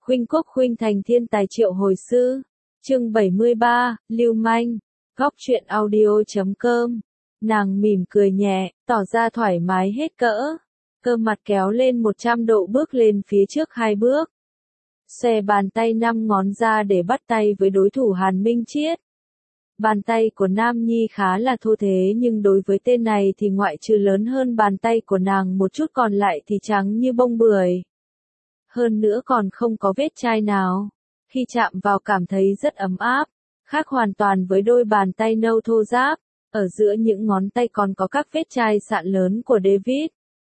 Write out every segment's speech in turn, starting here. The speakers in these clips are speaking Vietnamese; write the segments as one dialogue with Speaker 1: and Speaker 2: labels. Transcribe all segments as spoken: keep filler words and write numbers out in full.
Speaker 1: Khuynh Quốc khuynh thành thiên tài triệu hồi sư. Chương bảy mươi ba, Lưu Manh. Góc truyện audio chấm com. Nàng mỉm cười nhẹ, tỏ ra thoải mái hết cỡ. Cơ mặt kéo lên một trăm độ bước lên phía trước hai bước. Xòe bàn tay năm ngón ra để bắt tay với đối thủ Hàn Minh Chiết. Bàn tay của Nam Nhi khá là thô thế nhưng đối với tên này thì ngoại trừ lớn hơn bàn tay của nàng một chút còn lại thì trắng như bông bưởi. Hơn nữa còn không có vết chai nào. Khi chạm vào cảm thấy rất ấm áp, khác hoàn toàn với đôi bàn tay nâu thô ráp. Ở giữa những ngón tay còn có các vết chai sạn lớn của David.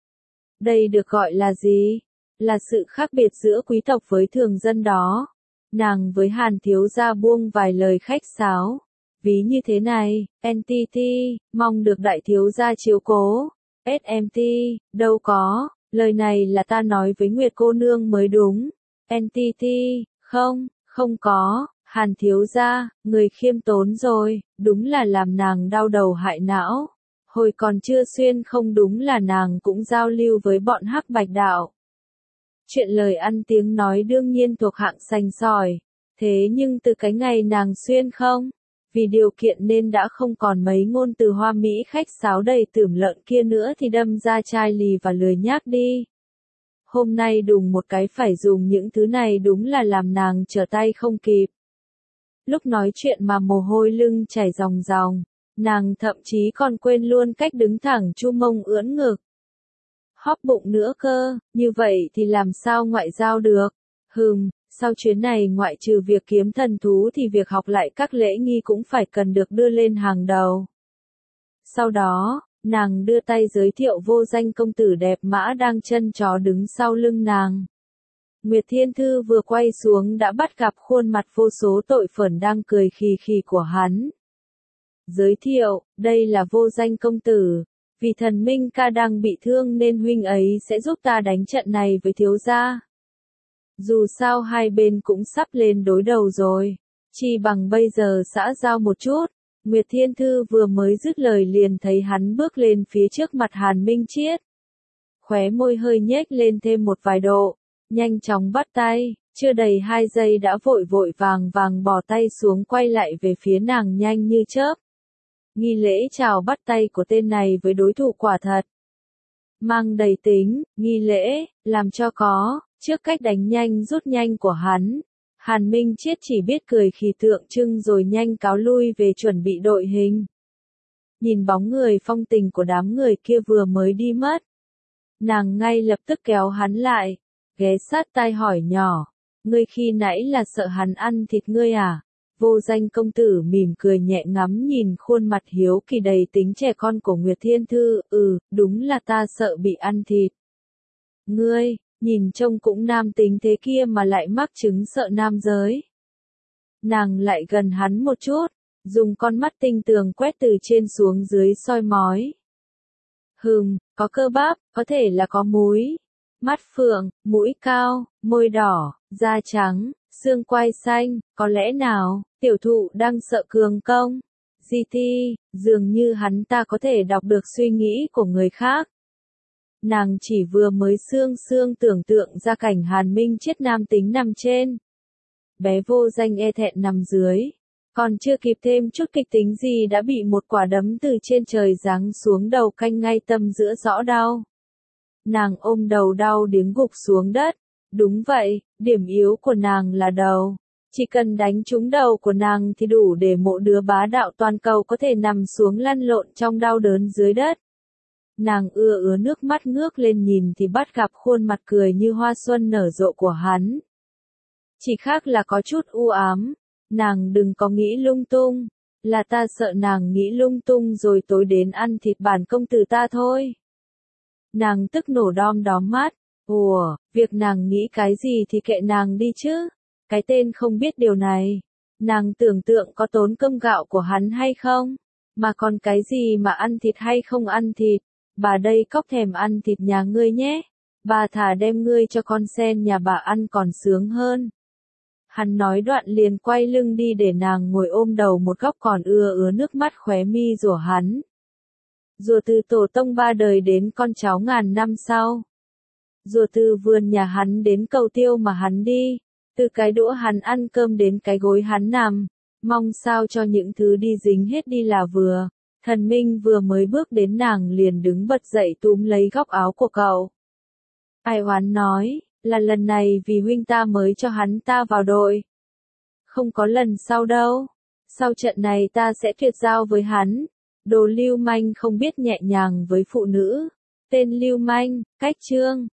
Speaker 1: Đây được gọi là gì? Là sự khác biệt giữa quý tộc với thường dân đó. Nàng với Hàn thiếu gia buông vài lời khách sáo. Ví như thế này, en tê tê, mong được đại thiếu gia chiếu cố. ét em tê, đâu có, lời này là ta nói với Nguyệt cô nương mới đúng. en tê tê, không, không có, Hàn thiếu gia, người khiêm tốn rồi, đúng là làm nàng đau đầu hại não. Hồi còn chưa xuyên không đúng là nàng cũng giao lưu với bọn hắc bạch đạo. Chuyện lời ăn tiếng nói đương nhiên thuộc hạng sành sỏi. Thế nhưng từ cái ngày nàng xuyên không, vì điều kiện nên đã không còn mấy ngôn từ hoa mỹ khách sáo đầy tửm lợn kia nữa thì đâm ra chai lì và lười nhác đi. Hôm nay đùng một cái phải dùng những thứ này đúng là làm nàng trở tay không kịp. Lúc nói chuyện mà mồ hôi lưng chảy ròng ròng, nàng thậm chí còn quên luôn cách đứng thẳng chu mông ưỡn ngực. Hóp bụng nữa cơ, như vậy thì làm sao ngoại giao được? Hừm, sau chuyến này ngoại trừ việc kiếm thần thú thì việc học lại các lễ nghi cũng phải cần được đưa lên hàng đầu. Sau đó, nàng đưa tay giới thiệu vô danh công tử đẹp mã đang chân chó đứng sau lưng nàng. Nguyệt Thiên Thư vừa quay xuống đã bắt gặp khuôn mặt vô số tội phởn đang cười khì khì của hắn. Giới thiệu, đây là vô danh công tử. Vì thần Minh ca đang bị thương nên huynh ấy sẽ giúp ta đánh trận này với thiếu gia. Dù sao hai bên cũng sắp lên đối đầu rồi. Chỉ bằng bây giờ xã giao một chút. Nguyệt Thiên Thư vừa mới dứt lời liền thấy hắn bước lên phía trước mặt Hàn Minh Chiết. Khóe môi hơi nhếch lên thêm một vài độ. Nhanh chóng bắt tay, chưa đầy hai giây đã vội vội vàng vàng bỏ tay xuống quay lại về phía nàng nhanh như chớp. Nghi lễ chào bắt tay của tên này với đối thủ quả thật mang đầy tính, nghi lễ, làm cho có, trước cách đánh nhanh rút nhanh của hắn. Hàn Minh Chiết chỉ biết cười khì tượng trưng rồi nhanh cáo lui về chuẩn bị đội hình. Nhìn bóng người phong tình của đám người kia vừa mới đi mất. Nàng ngay lập tức kéo hắn lại, ghé sát tai hỏi nhỏ, ngươi khi nãy là sợ hắn ăn thịt ngươi à? Vô danh công tử mỉm cười nhẹ ngắm nhìn khuôn mặt hiếu kỳ đầy tính trẻ con của Nguyệt Thiên Thư, ừ, đúng là ta sợ bị ăn thịt. Ngươi, nhìn trông cũng nam tính thế kia mà lại mắc chứng sợ nam giới. Nàng lại gần hắn một chút, dùng con mắt tinh tường quét từ trên xuống dưới soi mói. Hừm, có cơ bắp, có thể là có múi. Mắt phượng, mũi cao, môi đỏ, da trắng, xương quai xanh, có lẽ nào, tiểu thụ đang sợ cường công? giê tê, dường như hắn ta có thể đọc được suy nghĩ của người khác. Nàng chỉ vừa mới sương sương tưởng tượng ra cảnh Hàn Minh Chiết nam tính nằm trên. Bé vô danh e thẹn nằm dưới. Còn chưa kịp thêm chút kịch tính gì đã bị một quả đấm từ trên trời giáng xuống đầu canh ngay tâm giữa rõ đau. Nàng ôm đầu đau điếng gục xuống đất. Đúng vậy, điểm yếu của nàng là đầu. Chỉ cần đánh trúng đầu của nàng thì đủ để mộ đứa bá đạo toàn cầu có thể nằm xuống lăn lộn trong đau đớn dưới đất. Nàng ưa ứa nước mắt ngước lên nhìn thì bắt gặp khuôn mặt cười như hoa xuân nở rộ của hắn. Chỉ khác là có chút u ám. Nàng đừng có nghĩ lung tung. Là ta sợ nàng nghĩ lung tung rồi tối đến ăn thịt bản công tử ta thôi. Nàng tức nổ đom đóm mắt. Ủa, việc nàng nghĩ cái gì thì kệ nàng đi chứ. Cái tên không biết điều này. Nàng tưởng tượng có tốn cơm gạo của hắn hay không? Mà còn cái gì mà ăn thịt hay không ăn thịt? Bà đây cóc thèm ăn thịt nhà ngươi nhé. Bà thà đem ngươi cho con sen nhà bà ăn còn sướng hơn. Hắn nói đoạn liền quay lưng đi để nàng ngồi ôm đầu một góc còn ưa ứa nước mắt khóe mi rủa hắn. Rùa từ tổ tông ba đời đến con cháu ngàn năm sau. Rùa từ vườn nhà hắn đến cầu tiêu mà hắn đi. Từ cái đũa hắn ăn cơm đến cái gối hắn nằm, mong sao cho những thứ đi dính hết đi là vừa. Thần Minh vừa mới bước đến nàng liền đứng bật dậy túm lấy góc áo của cậu. Ai oán nói, là lần này vì huynh ta mới cho hắn ta vào đội. Không có lần sau đâu. Sau trận này ta sẽ tuyệt giao với hắn. Đồ lưu manh không biết nhẹ nhàng với phụ nữ. Tên lưu manh, cách chương.